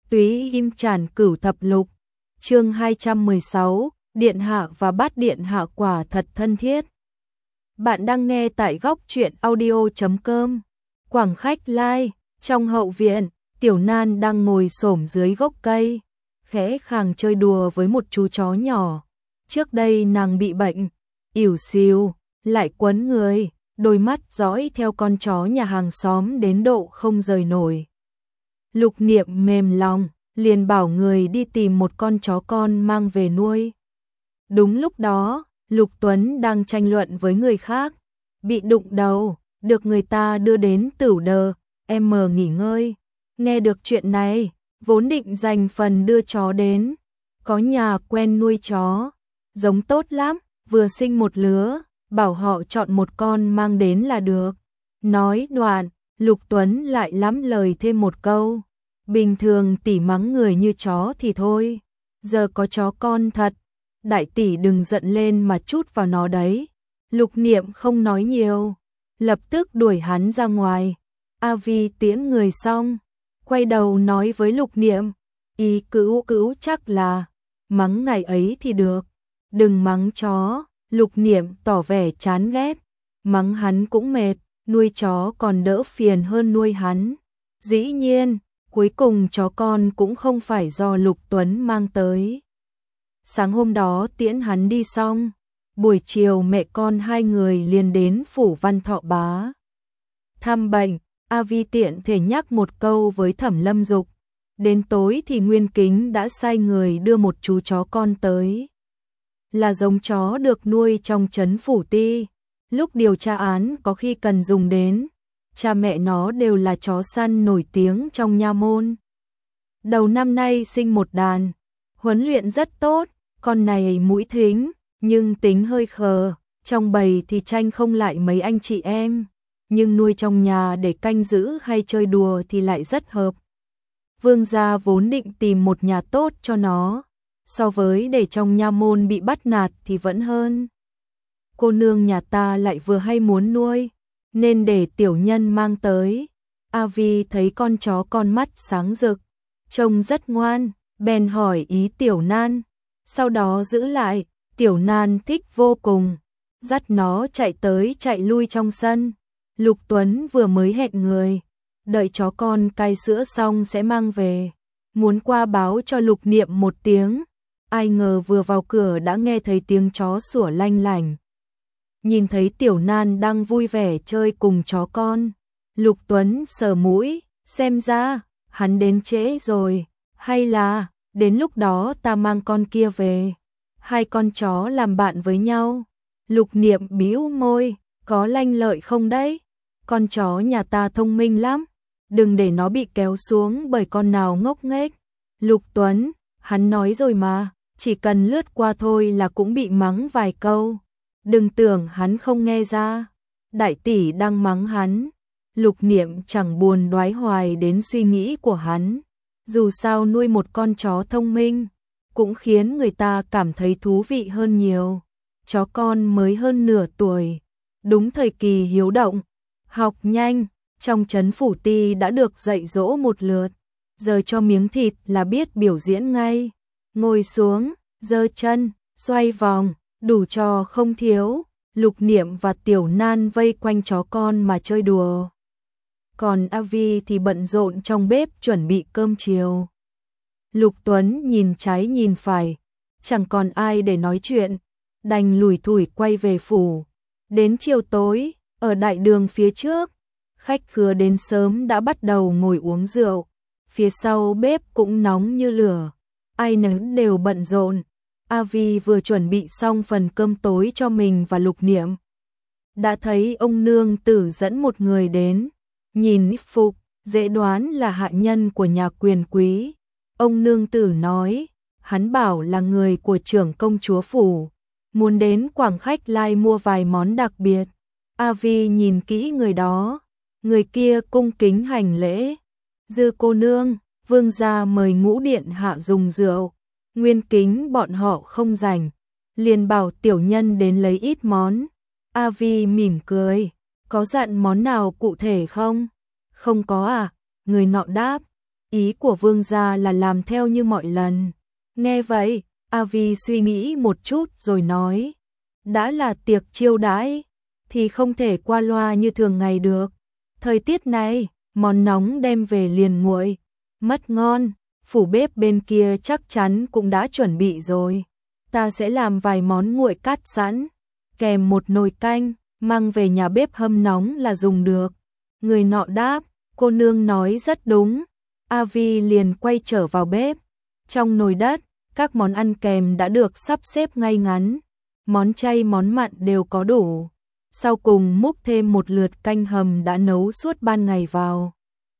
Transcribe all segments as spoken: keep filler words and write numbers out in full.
Túy Im Tràn Cửu Thập Lục, chương hai trăm mười sáu, Điện Hạ và Bát Điện Hạ quả thật thân thiết. Bạn đang nghe tại góc truyện audio chấm com. Quảng khách lai, trong hậu viện, Tiểu Nan đang ngồi xổm dưới gốc cây, khẽ khàng chơi đùa với một chú chó nhỏ. Trước đây nàng bị bệnh, ỉu xìu, lại quấn người, đôi mắt dõi theo con chó nhà hàng xóm đến độ không rời nổi. Lục Niệm mềm lòng, liền bảo người đi tìm một con chó con mang về nuôi. Đúng lúc đó, Lục Tuấn đang tranh luận với người khác, bị đụng đầu, được người ta đưa đến Tửu Đờ, em mờ nghỉ ngơi. Nghe được chuyện này, vốn định dành phần đưa chó đến, có nhà quen nuôi chó, giống tốt lắm, vừa sinh một lứa, bảo họ chọn một con mang đến là được. Nói đoạn, Lục Tuấn lại lắm lời thêm một câu, bình thường tỷ mắng người như chó thì thôi, giờ có chó con thật, đại tỷ đừng giận lên mà chút vào nó đấy. Lục Niệm không nói nhiều, lập tức đuổi hắn ra ngoài. A Vi tiễn người xong, quay đầu nói với Lục Niệm, ý cữu cữu chắc là mắng ngày ấy thì được, đừng mắng chó. Lục Niệm tỏ vẻ chán ghét, mắng hắn cũng mệt, nuôi chó còn đỡ phiền hơn nuôi hắn. Dĩ nhiên, cuối cùng chó con cũng không phải do Lục Tuấn mang tới. Sáng hôm đó tiễn hắn đi xong, buổi chiều mẹ con hai người liền đến phủ Văn Thọ Bá thăm bệnh. A Vi tiện thể nhắc một câu với Thẩm Lâm Dục. Đến tối thì Nguyên Kính đã sai người đưa một chú chó con tới, là giống chó được nuôi trong trấn phủ ti. Lúc điều tra án có khi cần dùng đến, cha mẹ nó đều là chó săn nổi tiếng trong nha môn. Đầu năm nay sinh một đàn, huấn luyện rất tốt, con này mũi thính, nhưng tính hơi khờ, trong bầy thì tranh không lại mấy anh chị em, nhưng nuôi trong nhà để canh giữ hay chơi đùa thì lại rất hợp. Vương gia vốn định tìm một nhà tốt cho nó, so với để trong nha môn bị bắt nạt thì vẫn hơn. Cô nương nhà ta lại vừa hay muốn nuôi, nên để tiểu nhân mang tới. A Vi thấy con chó con mắt sáng rực, trông rất ngoan, bèn hỏi ý Tiểu Nan, sau đó giữ lại. Tiểu Nan thích vô cùng, dắt nó chạy tới chạy lui trong sân. Lục Tuấn vừa mới hẹn người, đợi chó con cai sữa xong sẽ mang về, muốn qua báo cho Lục Niệm một tiếng. Ai ngờ vừa vào cửa đã nghe thấy tiếng chó sủa lanh lảnh. Nhìn thấy Tiểu Nan đang vui vẻ chơi cùng chó con, Lục Tuấn sờ mũi, xem ra hắn đến trễ rồi, hay là đến lúc đó ta mang con kia về, hai con chó làm bạn với nhau. Lục Niệm bĩu môi, có lanh lợi không đấy? Con chó nhà ta thông minh lắm, đừng để nó bị kéo xuống bởi con nào ngốc nghếch. Lục Tuấn, hắn nói rồi mà, chỉ cần lướt qua thôi là cũng bị mắng vài câu, đừng tưởng hắn không nghe ra, đại tỷ đang mắng hắn. Lục Niệm chẳng buồn đoái hoài đến suy nghĩ của hắn, dù sao nuôi một con chó thông minh cũng khiến người ta cảm thấy thú vị hơn nhiều. Chó con mới hơn nửa tuổi, đúng thời kỳ hiếu động, học nhanh, trong trấn phủ ti đã được dạy dỗ một lượt, giờ cho miếng thịt là biết biểu diễn ngay, ngồi xuống, giơ chân, xoay vòng, đủ trò không thiếu. Lục Niệm và Tiểu Nan vây quanh chó con mà chơi đùa, còn A Vi thì bận rộn trong bếp chuẩn bị cơm chiều. Lục Tuấn nhìn trái nhìn phải, chẳng còn ai để nói chuyện, đành lủi thủi quay về phủ. Đến chiều tối, ở đại đường phía trước, khách khứa đến sớm đã bắt đầu ngồi uống rượu, phía sau bếp cũng nóng như lửa, ai nấy đều bận rộn. A Vi vừa chuẩn bị xong phần cơm tối cho mình và Lục Niệm, đã thấy ông nương tử dẫn một người đến, nhìn phục, dễ đoán là hạ nhân của nhà quyền quý. Ông nương tử nói, hắn bảo là người của trưởng công chúa phủ, muốn đến Quảng khách lai mua vài món đặc biệt. A Vi nhìn kỹ người đó, người kia cung kính hành lễ, dư cô nương, vương gia mời Ngũ điện hạ dùng rượu. Nguyên Kính bọn họ không rảnh, liền bảo tiểu nhân đến lấy ít món. A Vi mỉm cười, có dặn món nào cụ thể không? Không có à? Người nọ đáp, ý của vương gia là làm theo như mọi lần. Nghe vậy, A Vi suy nghĩ một chút rồi nói, đã là tiệc chiêu đãi, thì không thể qua loa như thường ngày được. Thời tiết này, món nóng đem về liền nguội, mất ngon, phủ bếp bên kia chắc chắn cũng đã chuẩn bị rồi. Ta sẽ làm vài món nguội cắt sẵn, kèm một nồi canh, mang về nhà bếp hâm nóng là dùng được. Người nọ đáp, cô nương nói rất đúng. A Vi liền quay trở vào bếp. Trong nồi đất, các món ăn kèm đã được sắp xếp ngay ngắn. Món chay món mặn đều có đủ. Sau cùng múc thêm một lượt canh hầm đã nấu suốt ban ngày vào.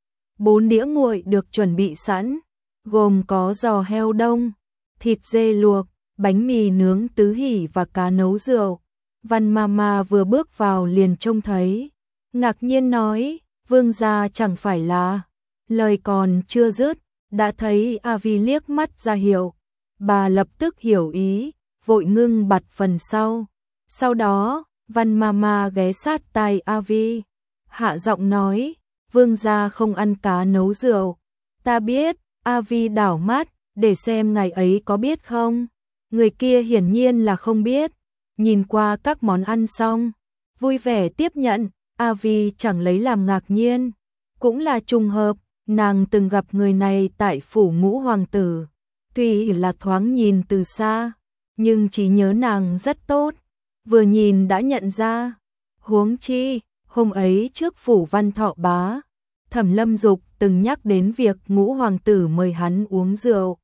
Bốn đĩa nguội được chuẩn bị sẵn, gồm có giò heo đông, thịt dê luộc, bánh mì nướng tứ hỉ và cá nấu rượu. Văn Mama vừa bước vào liền trông thấy, ngạc nhiên nói, vương gia chẳng phải là... Lời còn chưa dứt, đã thấy A Vi liếc mắt ra hiệu. Bà lập tức hiểu ý, vội ngưng bặt phần sau. Sau đó, Văn Mama ghé sát tai A Vi, hạ giọng nói, vương gia không ăn cá nấu rượu. Ta biết. A Vi đảo mắt, để xem ngài ấy có biết không. Người kia hiển nhiên là không biết. Nhìn qua các món ăn xong, vui vẻ tiếp nhận. A Vi chẳng lấy làm ngạc nhiên. Cũng là trùng hợp, nàng từng gặp người này tại phủ Ngũ Hoàng tử. Tuy là thoáng nhìn từ xa, nhưng trí nhớ nàng rất tốt. Vừa nhìn đã nhận ra. Huống chi, hôm ấy trước phủ Văn Thọ Bá, Thẩm Lâm Dục từng nhắc đến việc Ngũ Hoàng tử mời hắn uống rượu.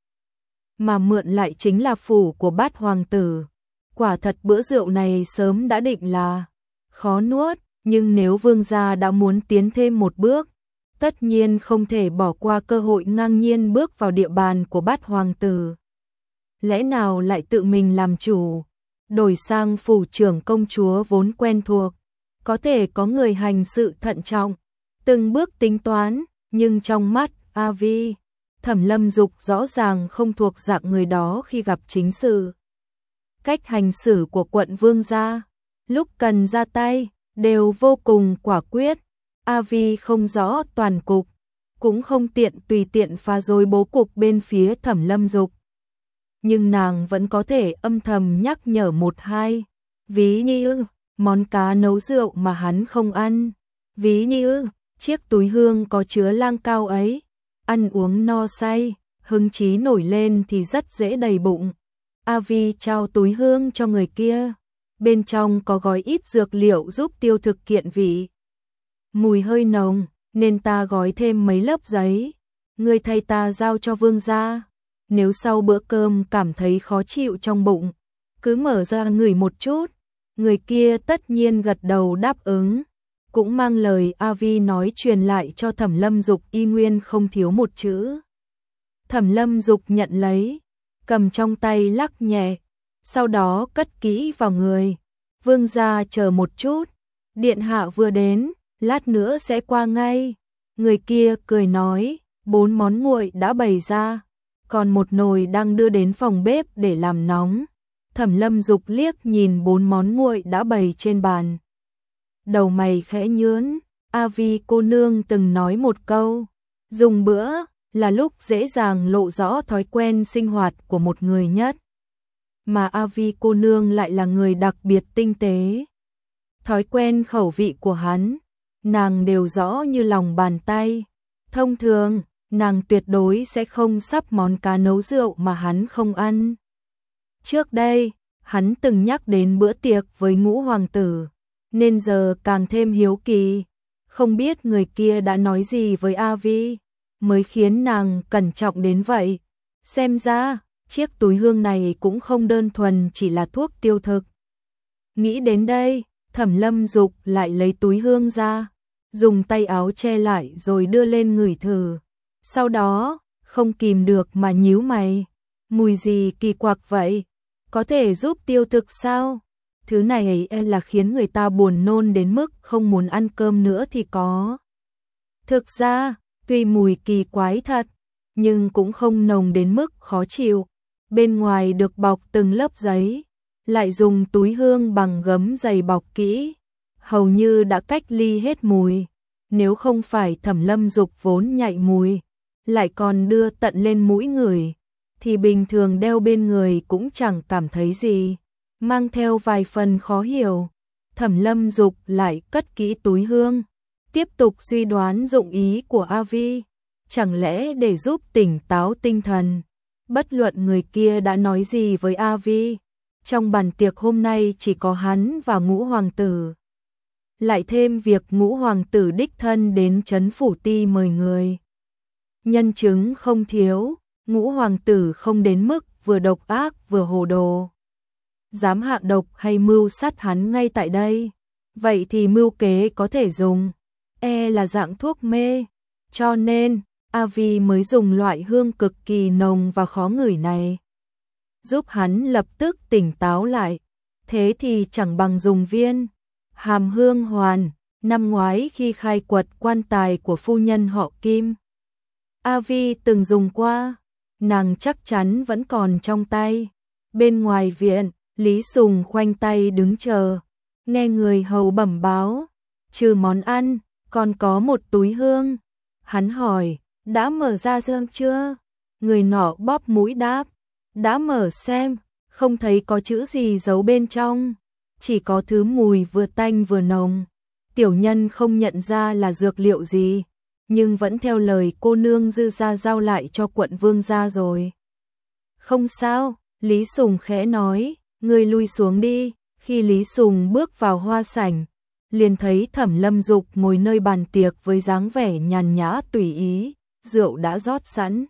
Mà mượn lại chính là phủ của Bát Hoàng tử. Quả thật bữa rượu này sớm đã định là khó nuốt, nhưng nếu vương gia đã muốn tiến thêm một bước, tất nhiên không thể bỏ qua cơ hội ngang nhiên bước vào địa bàn của Bát Hoàng tử. Lẽ nào lại tự mình làm chủ, đổi sang phủ trưởng công chúa vốn quen thuộc, có thể có người hành sự thận trọng, từng bước tính toán, nhưng trong mắt A Vi, Thẩm Lâm Dục rõ ràng không thuộc dạng người đó khi gặp chính sự. Cách hành xử của quận vương gia, lúc cần ra tay, đều vô cùng quả quyết. A Vi không rõ toàn cục, cũng không tiện tùy tiện phá rối bố cục bên phía Thẩm Lâm Dục. Nhưng nàng vẫn có thể âm thầm nhắc nhở một hai. Ví như, món cá nấu rượu mà hắn không ăn. Ví như, chiếc túi hương có chứa lang cao ấy. Ăn uống no say, hứng chí nổi lên thì rất dễ đầy bụng. A Vi trao túi hương cho người kia. Bên trong có gói ít dược liệu giúp tiêu thực kiện vị. Mùi hơi nồng, nên ta gói thêm mấy lớp giấy. Người thay ta giao cho vương gia. Nếu sau bữa cơm cảm thấy khó chịu trong bụng, cứ mở ra ngửi một chút. Người kia tất nhiên gật đầu đáp ứng. Cũng mang lời A Vi nói truyền lại cho Thẩm Lâm Dục y nguyên không thiếu một chữ. Thẩm Lâm Dục nhận lấy, cầm trong tay lắc nhẹ, sau đó cất kỹ vào người. Vương gia chờ một chút, điện hạ vừa đến, lát nữa sẽ qua ngay. Người kia cười nói, bốn món nguội đã bày ra, còn một nồi đang đưa đến phòng bếp để làm nóng. Thẩm Lâm Dục liếc nhìn bốn món nguội đã bày trên bàn. Đầu mày khẽ nhướng, A Vi cô nương từng nói một câu, dùng bữa là lúc dễ dàng lộ rõ thói quen sinh hoạt của một người nhất. Mà A Vi cô nương lại là người đặc biệt tinh tế. Thói quen khẩu vị của hắn, nàng đều rõ như lòng bàn tay. Thông thường, nàng tuyệt đối sẽ không sắp món cá nấu rượu mà hắn không ăn. Trước đây, hắn từng nhắc đến bữa tiệc với Ngũ Hoàng tử, nên giờ càng thêm hiếu kỳ, không biết người kia đã nói gì với A Vi, mới khiến nàng cẩn trọng đến vậy. Xem ra, chiếc túi hương này cũng không đơn thuần chỉ là thuốc tiêu thực. Nghĩ đến đây, Thẩm Lâm Dục lại lấy túi hương ra, dùng tay áo che lại rồi đưa lên ngửi thử. Sau đó, không kìm được mà nhíu mày, mùi gì kỳ quặc vậy, có thể giúp tiêu thực sao? Thứ này ấy là khiến người ta buồn nôn đến mức không muốn ăn cơm nữa thì có. Thực ra, tuy mùi kỳ quái thật, nhưng cũng không nồng đến mức khó chịu. Bên ngoài được bọc từng lớp giấy, lại dùng túi hương bằng gấm dày bọc kỹ, hầu như đã cách ly hết mùi. Nếu không phải Thẩm Lâm Dục vốn nhạy mùi, lại còn đưa tận lên mũi người, thì bình thường đeo bên người cũng chẳng cảm thấy gì, mang theo vài phần khó hiểu. Thẩm Lâm Dục lại cất kỹ túi hương, tiếp tục suy đoán dụng ý của A Vi, chẳng lẽ để giúp tỉnh táo tinh thần. Bất luận người kia đã nói gì với A Vi, trong bàn tiệc hôm nay chỉ có hắn và Ngũ hoàng tử. Lại thêm việc Ngũ hoàng tử đích thân đến trấn phủ ti mời người. Nhân chứng không thiếu, Ngũ hoàng tử không đến mức vừa độc ác vừa hồ đồ. Dám hạ độc hay mưu sát hắn ngay tại đây. Vậy thì mưu kế có thể dùng, e là dạng thuốc mê. Cho nên, A Vi mới dùng loại hương cực kỳ nồng và khó ngửi này, giúp hắn lập tức tỉnh táo lại. Thế thì chẳng bằng dùng viên Hàm Hương Hoàn, năm ngoái khi khai quật quan tài của phu nhân họ Kim, A Vi từng dùng qua, nàng chắc chắn vẫn còn trong tay. Bên ngoài viện, Lý Sùng khoanh tay đứng chờ, nghe người hầu bẩm báo, trừ món ăn, còn có một túi hương. Hắn hỏi, đã mở ra dương chưa? Người nọ bóp mũi đáp, đã mở xem, không thấy có chữ gì giấu bên trong, chỉ có thứ mùi vừa tanh vừa nồng. Tiểu nhân không nhận ra là dược liệu gì, nhưng vẫn theo lời cô nương dư gia giao lại cho quận vương gia rồi. Không sao, Lý Sùng khẽ nói, ngươi lui xuống đi. Khi Lý Sùng bước vào hoa sảnh, liền thấy Thẩm Lâm Dục ngồi nơi bàn tiệc với dáng vẻ nhàn nhã tùy ý, rượu đã rót sẵn.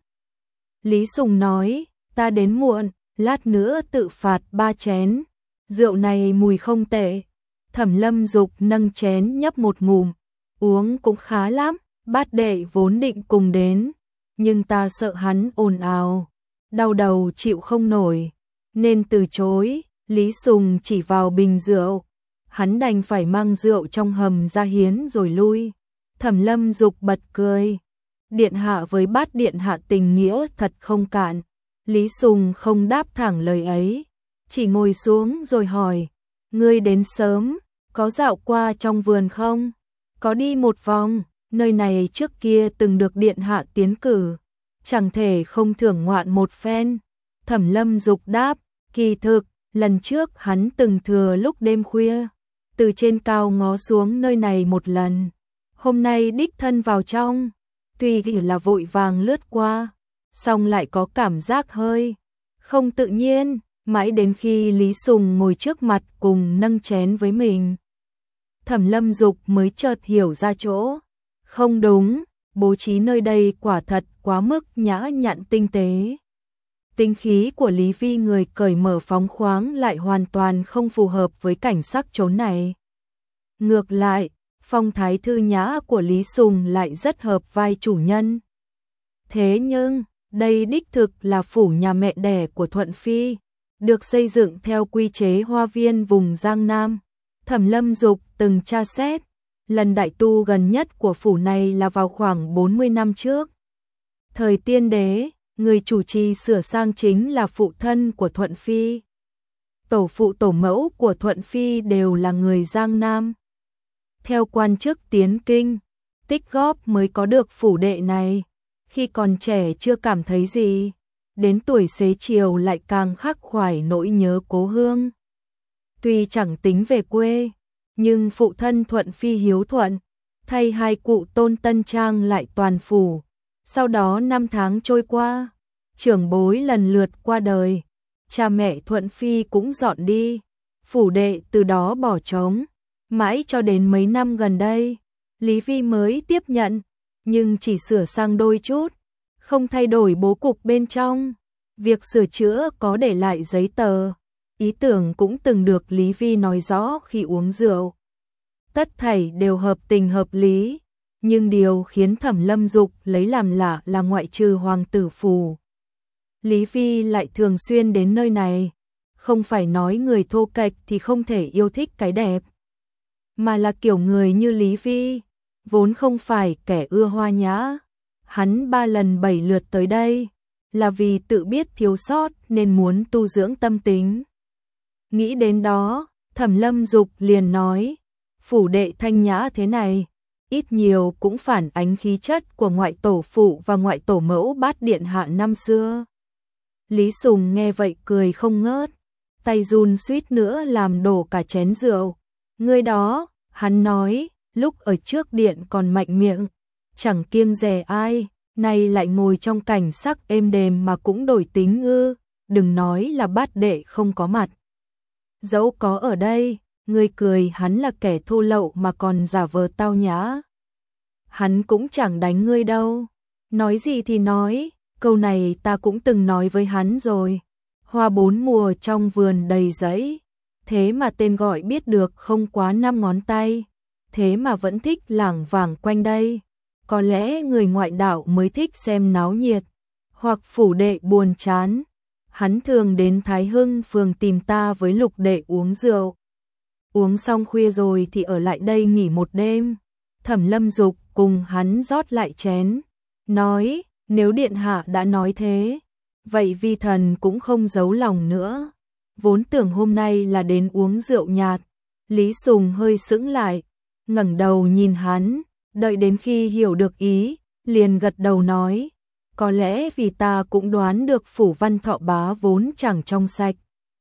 Lý Sùng nói, ta đến muộn, lát nữa tự phạt ba chén, rượu này mùi không tệ. Thẩm Lâm Dục nâng chén nhấp một ngụm, uống cũng khá lắm, bát đệ vốn định cùng đến, nhưng ta sợ hắn ồn ào, đau đầu chịu không nổi, nên từ chối. Lý Sùng chỉ vào bình rượu, hắn đành phải mang rượu trong hầm ra hiến rồi lui. Thẩm Lâm Dục bật cười, điện hạ với bát điện hạ tình nghĩa thật không cạn. Lý Sùng không đáp thẳng lời ấy, chỉ ngồi xuống rồi hỏi, ngươi đến sớm, có dạo qua trong vườn không? Có đi một vòng, nơi này trước kia từng được điện hạ tiến cử, chẳng thể không thưởng ngoạn một phen. Thẩm Lâm Dục đáp, kỳ thực, lần trước hắn từng thừa lúc đêm khuya, từ trên cao ngó xuống nơi này một lần. Hôm nay đích thân vào trong, tuy chỉ là vội vàng lướt qua, song lại có cảm giác hơi không tự nhiên, mãi đến khi Lý Sùng ngồi trước mặt cùng nâng chén với mình. Thẩm Lâm Dục mới chợt hiểu ra chỗ không đúng, bố trí nơi đây quả thật quá mức nhã nhặn tinh tế. Tính khí của Lý Vi người cởi mở phóng khoáng lại hoàn toàn không phù hợp với cảnh sắc chốn này. Ngược lại, phong thái thư nhã của Lý Sùng lại rất hợp vai chủ nhân. Thế nhưng, đây đích thực là phủ nhà mẹ đẻ của Thuận Phi, được xây dựng theo quy chế hoa viên vùng Giang Nam. Thẩm Lâm Dục từng tra xét, lần đại tu gần nhất của phủ này là vào khoảng bốn mươi năm trước. Thời Tiên Đế, người chủ trì sửa sang chính là phụ thân của Thuận Phi. Tổ phụ tổ mẫu của Thuận Phi đều là người Giang Nam. Theo quan chức tiến kinh, tích góp mới có được phủ đệ này. Khi còn trẻ chưa cảm thấy gì, đến tuổi xế chiều lại càng khắc khoải nỗi nhớ cố hương. Tuy chẳng tính về quê, nhưng phụ thân Thuận Phi hiếu thuận, thay hai cụ tôn tân trang lại toàn phủ. Sau đó năm tháng trôi qua, trưởng bối lần lượt qua đời, cha mẹ Thuận Phi cũng dọn đi, phủ đệ từ đó bỏ trống, mãi cho đến mấy năm gần đây, Lý Vi mới tiếp nhận, nhưng chỉ sửa sang đôi chút, không thay đổi bố cục bên trong. Việc sửa chữa có để lại giấy tờ, ý tưởng cũng từng được Lý Vi nói rõ khi uống rượu. Tất thảy đều hợp tình hợp lý. Nhưng điều khiến Thẩm Lâm Dục lấy làm lạ là ngoại trừ hoàng tử phủ, Lý Vi lại thường xuyên đến nơi này. Không phải nói người thô kệch thì không thể yêu thích cái đẹp, mà là kiểu người như Lý Vi, vốn không phải kẻ ưa hoa nhã. Hắn ba lần bảy lượt tới đây, là vì tự biết thiếu sót nên muốn tu dưỡng tâm tính. Nghĩ đến đó, Thẩm Lâm Dục liền nói, phủ đệ thanh nhã thế này, ít nhiều cũng phản ánh khí chất của ngoại tổ phụ và ngoại tổ mẫu Bát điện hạ năm xưa. Lý Sùng nghe vậy cười không ngớt, tay run suýt nữa làm đổ cả chén rượu. Người đó, hắn nói, lúc ở trước điện còn mạnh miệng, chẳng kiêng dè ai, nay lại ngồi trong cảnh sắc êm đềm mà cũng đổi tính ư, đừng nói là Bát đệ không có mặt. Dẫu có ở đây, ngươi cười hắn là kẻ thô lậu mà còn giả vờ tao nhã. Hắn cũng chẳng đánh ngươi đâu. Nói gì thì nói, câu này ta cũng từng nói với hắn rồi. Hoa bốn mùa trong vườn đầy giấy, thế mà tên gọi biết được không quá năm ngón tay, thế mà vẫn thích lảng vảng quanh đây. Có lẽ người ngoại đạo mới thích xem náo nhiệt, hoặc phủ đệ buồn chán. Hắn thường đến Thái Hưng phường tìm ta với Lục đệ uống rượu. Uống xong khuya rồi thì ở lại đây nghỉ một đêm. Thẩm Lâm Dục cùng hắn rót lại chén, nói, nếu điện hạ đã nói thế, vậy vi thần cũng không giấu lòng nữa. Vốn tưởng hôm nay là đến uống rượu nhạt. Lý Sùng hơi sững lại, ngẩng đầu nhìn hắn, đợi đến khi hiểu được ý, liền gật đầu nói, có lẽ vì ta cũng đoán được Phủ Văn Thọ Bá vốn chẳng trong sạch,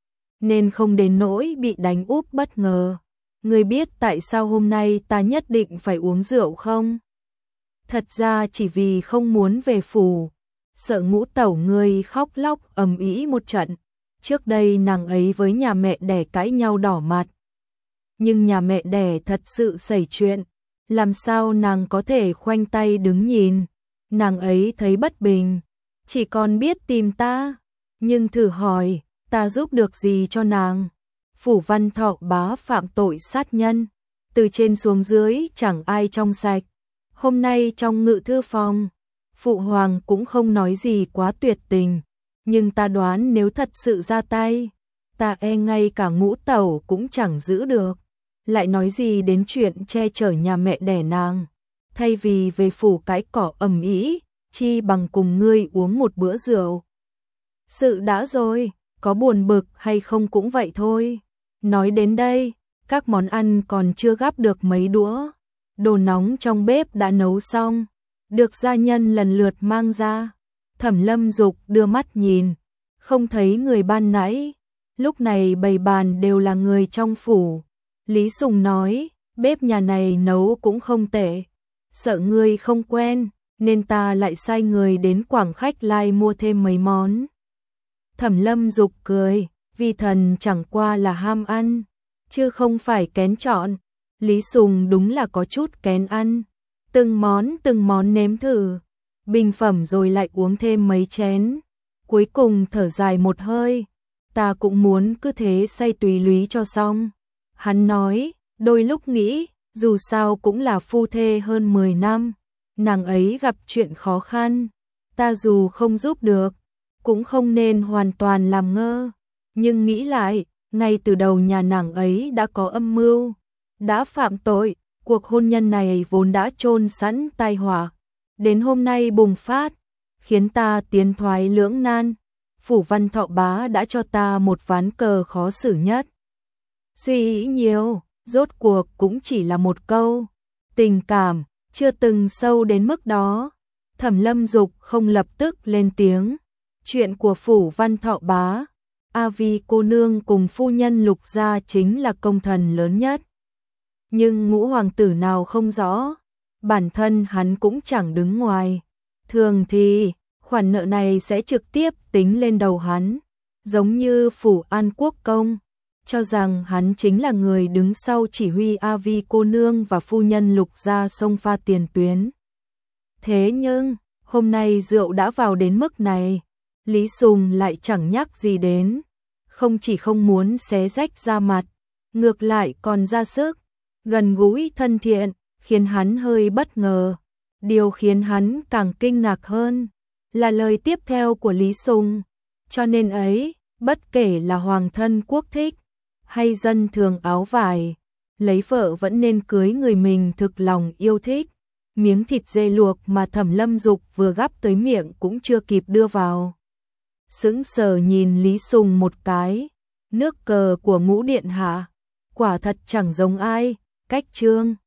nên không đến nỗi bị đánh úp bất ngờ. Ngươi biết tại sao hôm nay ta nhất định phải uống rượu không? Thật ra chỉ vì không muốn về phủ, sợ ngũ tẩu ngươi khóc lóc ầm ĩ một trận. Trước đây nàng ấy với nhà mẹ đẻ cãi nhau đỏ mặt. Nhưng nhà mẹ đẻ thật sự xảy chuyện, làm sao nàng có thể khoanh tay đứng nhìn. Nàng ấy thấy bất bình, chỉ còn biết tìm ta. Nhưng thử hỏi, ta giúp được gì cho nàng? Phủ Văn Thọ Bá phạm tội sát nhân, từ trên xuống dưới chẳng ai trong sạch. Hôm nay trong ngự thư phòng, phụ hoàng cũng không nói gì quá tuyệt tình, nhưng ta đoán nếu thật sự ra tay, ta e ngay cả ngũ tẩu cũng chẳng giữ được. Lại nói gì đến chuyện che chở nhà mẹ đẻ nàng, thay vì về phủ cái cỏ ầm ĩ, chi bằng cùng ngươi uống một bữa rượu. Sự đã rồi, có buồn bực hay không cũng vậy thôi. Nói đến đây, các món ăn còn chưa gắp được mấy đũa, đồ nóng trong bếp đã nấu xong, được gia nhân lần lượt mang ra. Thẩm Lâm Dục đưa mắt nhìn, không thấy người ban nãy, lúc này bày bàn đều là người trong phủ. Lý Sùng nói, bếp nhà này nấu cũng không tệ, sợ ngươi không quen, nên ta lại sai người đến Quảng Khách Lai mua thêm mấy món. Thẩm Lâm Dục cười, vi thần chẳng qua là ham ăn, chứ không phải kén chọn. Lý Sùng đúng là có chút kén ăn, từng món từng món nếm thử, bình phẩm rồi lại uống thêm mấy chén. Cuối cùng thở dài một hơi, ta cũng muốn cứ thế say tùy lúy cho xong. Hắn nói, đôi lúc nghĩ, dù sao cũng là phu thê hơn mười năm, nàng ấy gặp chuyện khó khăn, ta dù không giúp được, cũng không nên hoàn toàn làm ngơ. Nhưng nghĩ lại, ngay từ đầu nhà nàng ấy đã có âm mưu, đã phạm tội, cuộc hôn nhân này vốn đã chôn sẵn tai họa, đến hôm nay bùng phát, khiến ta tiến thoái lưỡng nan. Phủ Văn Thọ Bá đã cho ta một ván cờ khó xử nhất. Suy nghĩ nhiều, rốt cuộc cũng chỉ là một câu, tình cảm, chưa từng sâu đến mức đó. Thẩm Lâm Dục không lập tức lên tiếng, chuyện của Phủ Văn Thọ Bá, A Vi cô nương cùng phu nhân Lục gia chính là công thần lớn nhất. Nhưng ngũ hoàng tử nào không rõ, bản thân hắn cũng chẳng đứng ngoài. Thường thì, khoản nợ này sẽ trực tiếp tính lên đầu hắn, giống như Phủ An Quốc công, cho rằng hắn chính là người đứng sau chỉ huy A Vi cô nương và phu nhân Lục gia xông pha tiền tuyến. Thế nhưng, hôm nay rượu đã vào đến mức này, Lý Sùng lại chẳng nhắc gì đến, không chỉ không muốn xé rách da mặt, ngược lại còn ra sức, gần gũi thân thiện, khiến hắn hơi bất ngờ. Điều khiến hắn càng kinh ngạc hơn là lời tiếp theo của Lý Sùng, cho nên ấy, bất kể là hoàng thân quốc thích hay dân thường áo vải, lấy vợ vẫn nên cưới người mình thực lòng yêu thích. Miếng thịt dê luộc mà Thẩm Lâm Dục vừa gắp tới miệng cũng chưa kịp đưa vào, sững sờ nhìn Lý Sùng một cái. Nước cờ của Ngũ điện hạ, quả thật chẳng giống ai, cách trương